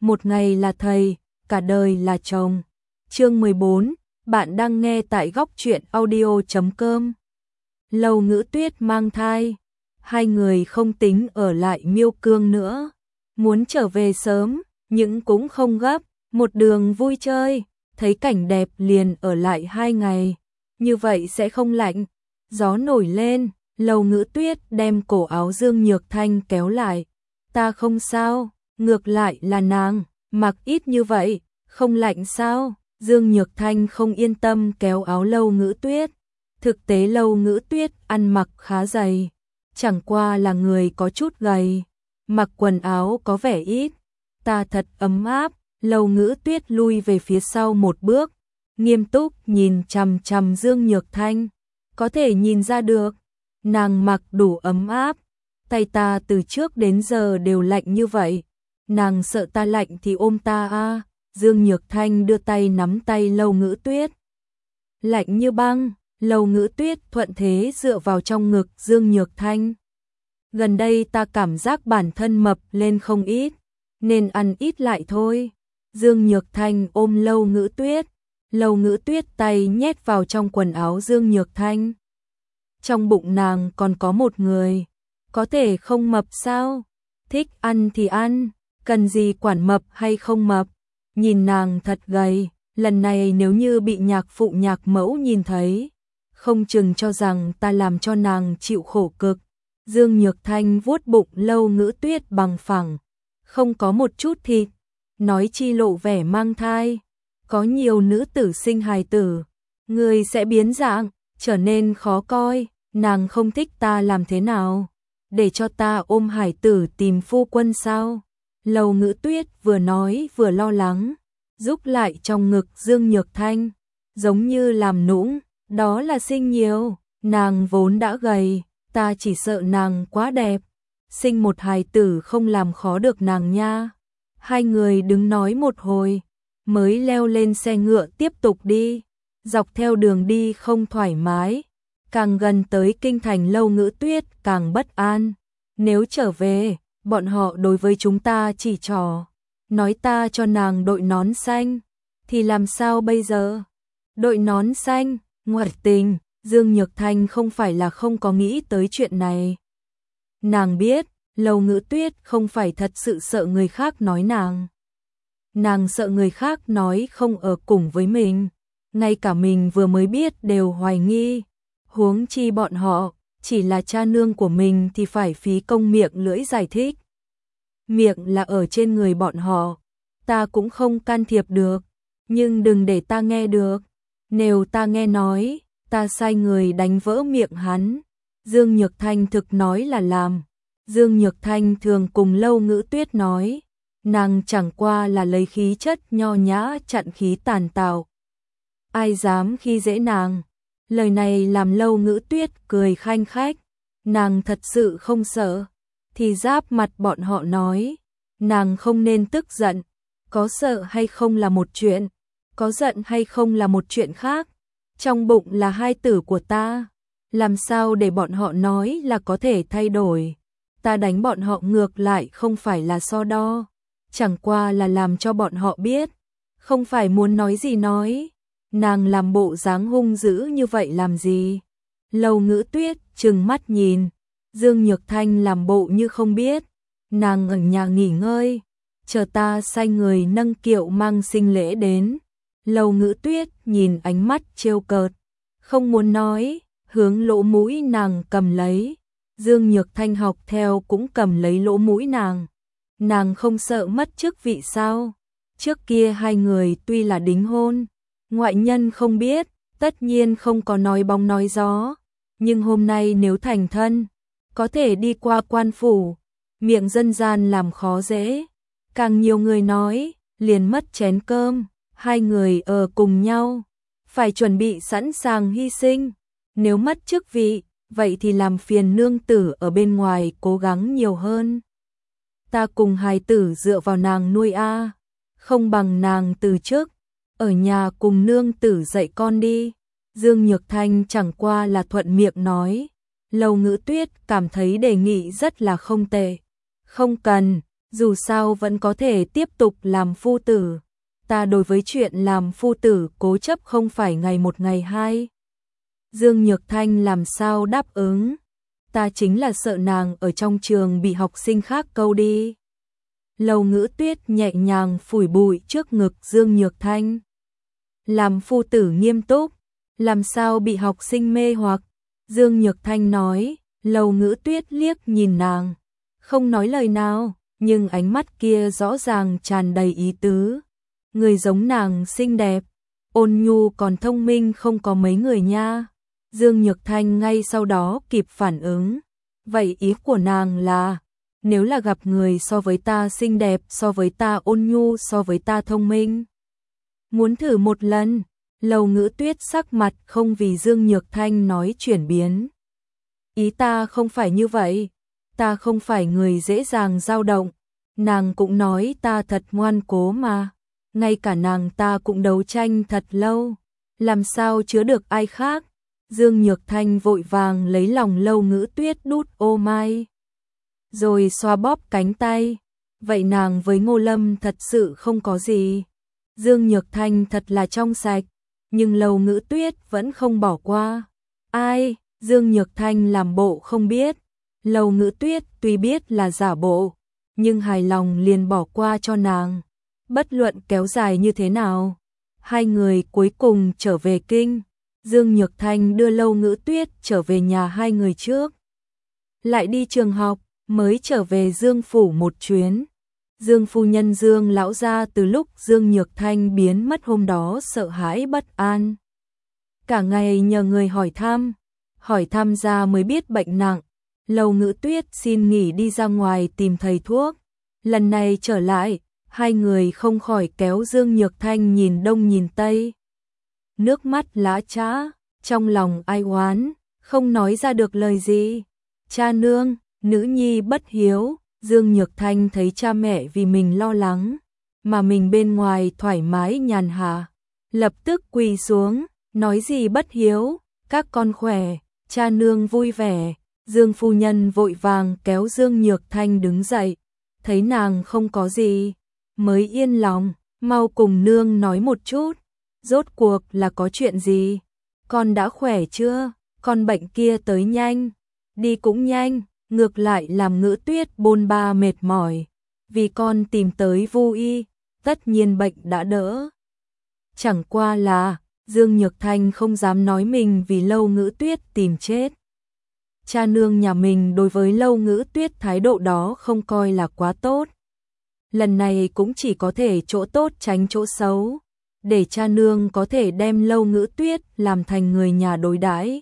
một ngày là thầy, cả đời là chồng. Chương 14, bạn đang nghe tại góc truyện audio.com. Lâu Ngữ Tuyết mang thai, hai người không tính ở lại Miêu Cương nữa, muốn trở về sớm, nhưng cũng không gấp, một đường vui chơi, thấy cảnh đẹp liền ở lại 2 ngày, như vậy sẽ không lạnh. Gió nổi lên, Lâu Ngữ Tuyết đem cổ áo Dương Nhược Thanh kéo lại. Ta không sao, ngược lại là nàng, mặc ít như vậy, không lạnh sao? Dương Nhược Thanh không yên tâm kéo áo Lâu Ngữ Tuyết. Thực tế Lâu Ngữ Tuyết ăn mặc khá dày, chẳng qua là người có chút gầy, mặc quần áo có vẻ ít. Ta thật ấm áp. Lâu Ngữ Tuyết lui về phía sau một bước, nghiêm túc nhìn chằm chằm Dương Nhược Thanh. Có thể nhìn ra được, nàng mặc đủ ấm áp, tay ta từ trước đến giờ đều lạnh như vậy. Nàng sợ ta lạnh thì ôm ta a. Dương Nhược Thanh đưa tay nắm tay Lâu Ngữ Tuyết. Lạnh như băng, Lâu Ngữ Tuyết thuận thế dựa vào trong ngực Dương Nhược Thanh. Gần đây ta cảm giác bản thân mập lên không ít, nên ăn ít lại thôi. Dương Nhược Thanh ôm Lâu Ngữ Tuyết, Lâu Ngữ Tuyết tay nhét vào trong quần áo Dương Nhược Thanh. Trong bụng nàng còn có một người, có thể không mập sao? Thích ăn thì ăn, cần gì quản mập hay không mập. Nhìn nàng thật gầy, lần này nếu như bị nhạc phụ nhạc mẫu nhìn thấy, không chừng cho rằng ta làm cho nàng chịu khổ cực. Dương Nhược Thanh vuốt bụng Lâu Ngữ Tuyết bằng phẳng, không có một chút thịt, nói chi lộ vẻ mang thai. Có nhiều nữ tử sinh hài tử, người sẽ biến dạng, trở nên khó coi. Nàng không thích ta làm thế nào? Để cho ta ôm hài tử tìm phu quân sao? Lâu Ngữ Tuyết vừa nói vừa lo lắng, rúc lại trong ngực Dương Nhược Thanh, giống như làm nũng, đó là sinh nhiều, nàng vốn đã gầy, ta chỉ sợ nàng quá đẹp, sinh một hài tử không làm khó được nàng nha. Hai người đứng nói một hồi, mới leo lên xe ngựa tiếp tục đi, dọc theo đường đi không thoải mái, càng gần tới kinh thành Lâu Ngữ Tuyết càng bất an. Nếu trở về, bọn họ đối với chúng ta chỉ trỏ, nói ta cho nàng đội nón xanh, thì làm sao bây giờ? Đội nón xanh, ngoại tình. Dương Nhược Thanh không phải là không có nghĩ tới chuyện này. Nàng biết, Lâu Ngữ Tuyết không phải thật sự sợ người khác nói nàng. Nàng sợ người khác nói không ở cùng với mình, ngay cả mình vừa mới biết đều hoài nghi. Huống chi bọn họ, chỉ là cha nương của mình thì phải phí công miệng lưỡi giải thích. Miệng là ở trên người bọn họ, ta cũng không can thiệp được, nhưng đừng để ta nghe được. Nếu ta nghe nói, ta sai người đánh vỡ miệng hắn. Dương Nhược Thanh thực nói là làm. Dương Nhược Thanh thường cùng Lâu Ngữ Tuyết nói, nàng chẳng qua là lấy khí chất nho nhã chặn khí tàn tạo. Ai dám khi dễ nàng? Lời này làm Lâu Ngữ Tuyết cười khanh khách. Nàng thật sự không sợ, thì giáp mặt bọn họ nói, nàng không nên tức giận. Có sợ hay không là một chuyện, có giận hay không là một chuyện khác. Trong bụng là hai tử của ta, làm sao để bọn họ nói là có thể thay đổi. Ta đánh bọn họ ngược lại không phải là so đo, chẳng qua là làm cho bọn họ biết, không phải muốn nói gì nói. Nàng làm bộ dáng hung dữ như vậy làm gì? Lâu Ngữ Tuyết trừng mắt nhìn, Dương Nhược Thanh làm bộ như không biết, nàng ở nhà nghỉ ngơi, chờ ta sai người nâng kiệu mang sinh lễ đến. Lâu Ngữ Tuyết nhìn ánh mắt trêu cợt, không muốn nói, hướng lỗ mũi nàng cầm lấy. Dương Nhược Thanh học theo cũng cầm lấy lỗ mũi nàng. Nàng không sợ mất chức vị sao? Trước kia hai người tuy là đính hôn, ngoại nhân không biết, tất nhiên không có nói bóng nói gió, nhưng hôm nay nếu thành thân, có thể đi qua quan phủ, miệng dân gian làm khó dễ, càng nhiều người nói, liền mất chén cơm. Hai người ở cùng nhau, phải chuẩn bị sẵn sàng hy sinh. Nếu mất chức vị, vậy thì làm phiền nương tử ở bên ngoài cố gắng nhiều hơn. Ta cùng hài tử dựa vào nàng nuôi a, không bằng nàng từ chức, ở nhà cùng nương tử dạy con đi. Dương Nhược Thanh chẳng qua là thuận miệng nói. Lâu Ngữ Tuyết cảm thấy đề nghị rất là không tệ. Không cần, Dù sao vẫn có thể tiếp tục làm phu tử. Ta đối với chuyện làm phu tử cố chấp không phải ngày một ngày hai. Dương Nhược Thanh làm sao đáp ứng? Ta chính là sợ nàng ở trong trường bị học sinh khác câu đi. Lầu Ngữ Tuyết nhẹ nhàng phủi bụi trước ngực Dương Nhược Thanh. Làm phu tử nghiêm túc, làm sao bị học sinh mê hoặc? Dương Nhược Thanh nói. Lầu Ngữ Tuyết liếc nhìn nàng, không nói lời nào, nhưng ánh mắt kia rõ ràng tràn đầy ý tứ. Người giống nàng xinh đẹp, ôn nhu còn thông minh không có mấy người nha. Dương Nhược Thanh ngay sau đó kịp phản ứng. Vậy ý của nàng là, nếu là gặp người so với ta xinh đẹp, so với ta ôn nhu, so với ta thông minh, muốn thử một lần? Lầu Ngữ Tuyết sắc mặt không vì Dương Nhược Thanh nói chuyển biến. Ý ta không phải như vậy, ta không phải người dễ dàng dao động. Nàng cũng nói ta thật ngoan cố mà, ngay cả nàng ta cũng đấu tranh thật lâu, làm sao chứa được ai khác. Dương Nhược Thanh vội vàng lấy lòng Lầu Ngữ Tuyết đút ô mai, rồi xoa bóp cánh tay. Vậy nàng với Ngô Lâm thật sự không có gì. Dương Nhược Thanh thật là trong sạch, nhưng Lầu Ngữ Tuyết vẫn không bỏ qua. Ai? Dương Nhược Thanh làm bộ không biết. Lầu Ngữ Tuyết tuy biết là giả bộ, nhưng hài lòng liền bỏ qua cho nàng. Bất luận kéo dài như thế nào, hai người cuối cùng trở về kinh. Dương Nhược Thanh đưa Lầu Ngữ Tuyết trở về nhà hai người trước, lại đi trường học, mới trở về Dương phủ một chuyến. Dương phu nhân Dương lão gia từ lúc Dương Nhược Thanh biến mất hôm đó sợ hãi bất an. Cả ngày nhờ người hỏi thăm ra mới biết bệnh nặng. Lầu Ngữ Tuyết xin nghỉ đi ra ngoài tìm thầy thuốc. Lần này trở lại, hai người không khỏi kéo Dương Nhược Thanh nhìn đông nhìn tây. Nước mắt lã chã, trong lòng ai oán, không nói ra được lời gì. Cha nương, nữ nhi bất hiếu. Dương Nhược Thanh thấy cha mẹ vì mình lo lắng, mà mình bên ngoài thoải mái nhàn hạ, lập tức quỳ xuống, nói gì bất hiếu, các con khỏe, cha nương vui vẻ. Dương phu nhân vội vàng kéo Dương Nhược Thanh đứng dậy, thấy nàng không có gì, mới yên lòng, mau cùng nương nói một chút, rốt cuộc là có chuyện gì, con đã khỏe chưa, con bệnh kia tới nhanh, đi cũng nhanh. Ngược lại làm Ngữ Tuyết bôn ba mệt mỏi, vì con tìm tới Vu y, tất nhiên bệnh đã đỡ. Chẳng qua là, Dương Nhược Thanh không dám nói mình vì Lầu Ngữ Tuyết tìm chết. Cha nương nhà mình đối với Lầu Ngữ Tuyết thái độ đó không coi là quá tốt. Lần này cũng chỉ có thể chỗ tốt tránh chỗ xấu, để cha nương có thể đem Lầu Ngữ Tuyết làm thành người nhà đối đãi.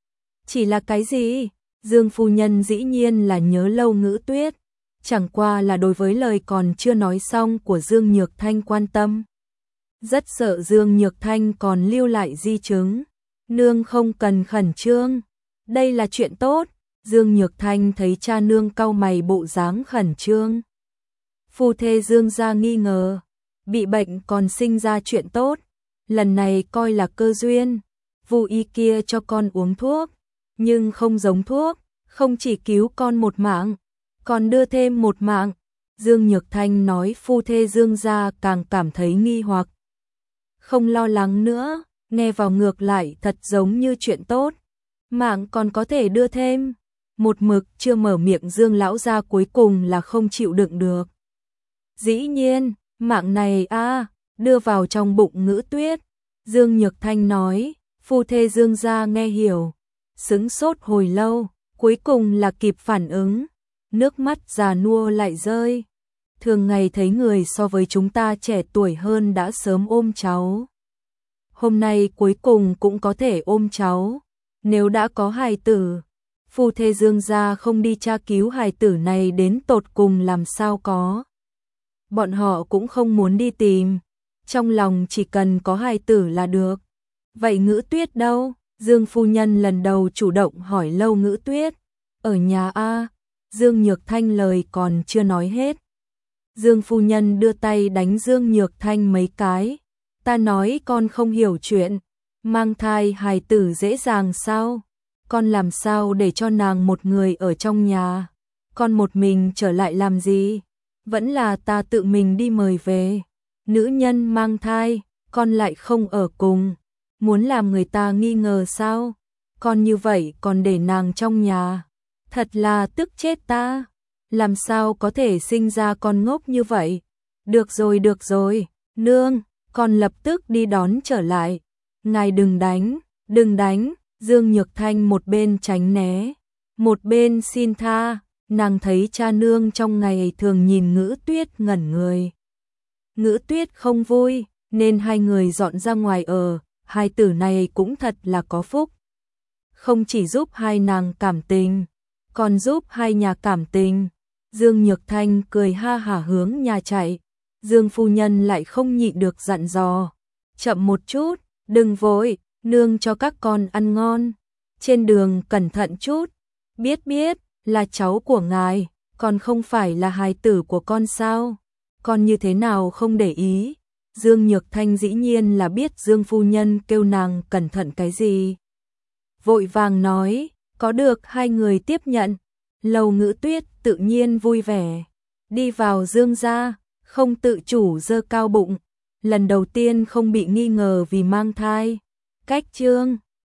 Chỉ là cái gì? Dương phu nhân dĩ nhiên là nhớ Lầu Ngữ Tuyết, chẳng qua là đối với lời còn chưa nói xong của Dương Nhược Thanh quan tâm. Rất sợ Dương Nhược Thanh còn lưu lại di chứng. Nương không cần khẩn trương, đây là chuyện tốt. Dương Nhược Thanh thấy cha nương cau mày bộ dáng khẩn trương. Phu thê Dương gia nghi ngờ, bị bệnh còn sinh ra chuyện tốt, lần này coi là cơ duyên. Vu y kia cho con uống thuốc, nhưng không giống thuốc, không chỉ cứu con một mạng, còn đưa thêm một mạng. Dương Nhược Thanh nói phu thê Dương gia càng cảm thấy nghi hoặc. Không lo lắng nữa, nghe vào ngược lại thật giống như chuyện tốt. Mạng còn có thể đưa thêm. Một mực chưa mở miệng Dương lão gia cuối cùng là không chịu đựng được. Dĩ nhiên, mạng này đưa vào trong bụng Ngữ Tuyết. Dương Nhược Thanh nói, phu thê Dương gia nghe hiểu, sững sốt hồi lâu, cuối cùng là kịp phản ứng, nước mắt già nua lại rơi. Thường ngày thấy người so với chúng ta trẻ tuổi hơn đã sớm ôm cháu. Hôm nay cuối cùng cũng có thể ôm cháu. Nếu đã có hài tử, phu thê Dương gia không đi tra cứu hài tử này đến tột cùng làm sao có. Bọn họ cũng không muốn đi tìm, trong lòng chỉ cần có hài tử là được. Vậy Ngữ Tuyết đâu? Dương phu nhân lần đầu chủ động hỏi Lầu Ngữ Tuyết. Ở nhà Dương Nhược Thanh lời còn chưa nói hết. Dương phu nhân đưa tay đánh Dương Nhược Thanh mấy cái. Ta nói con không hiểu chuyện, mang thai hài tử dễ dàng sao? Con làm sao để cho nàng một người ở trong nhà? Con một mình trở lại làm gì? Vẫn là ta tự mình đi mời về. Nữ nhân mang thai, con lại không ở cùng. Muốn làm người ta nghi ngờ sao? Con như vậy còn để nàng trong nhà. Thật là tức chết ta. Làm sao có thể sinh ra con ngốc như vậy? Được rồi, nương, con lập tức đi đón trở lại. Ngài đừng đánh, Dương Nhược Thanh một bên tránh né, một bên xin tha, nàng thấy cha nương trong ngày thường nhìn Ngữ Tuyết ngẩn người. Ngữ Tuyết không vui, nên hai người dọn ra ngoài ở, hai tử này cũng thật là có phúc. Không chỉ giúp hai nàng cảm tình, còn giúp hai nhà cảm tình. Dương Nhược Thanh cười ha hả hướng nhà chạy, Dương phu nhân lại không nhịn được dặn dò. Chậm một chút, đừng vội, nương cho các con ăn ngon. Trên đường cẩn thận chút, biết, là cháu của ngài, còn không phải là hài tử của con sao? Con như thế nào không để ý? Dương Nhược Thanh dĩ nhiên là biết Dương phu nhân kêu nàng cẩn thận cái gì. Vội vàng nói, có được hai người tiếp nhận. Lầu Ngữ Tuyết tự nhiên vui vẻ, đi vào Dương gia, không tự chủ giơ cao bụng, lần đầu tiên không bị nghi ngờ vì mang thai. Cách chương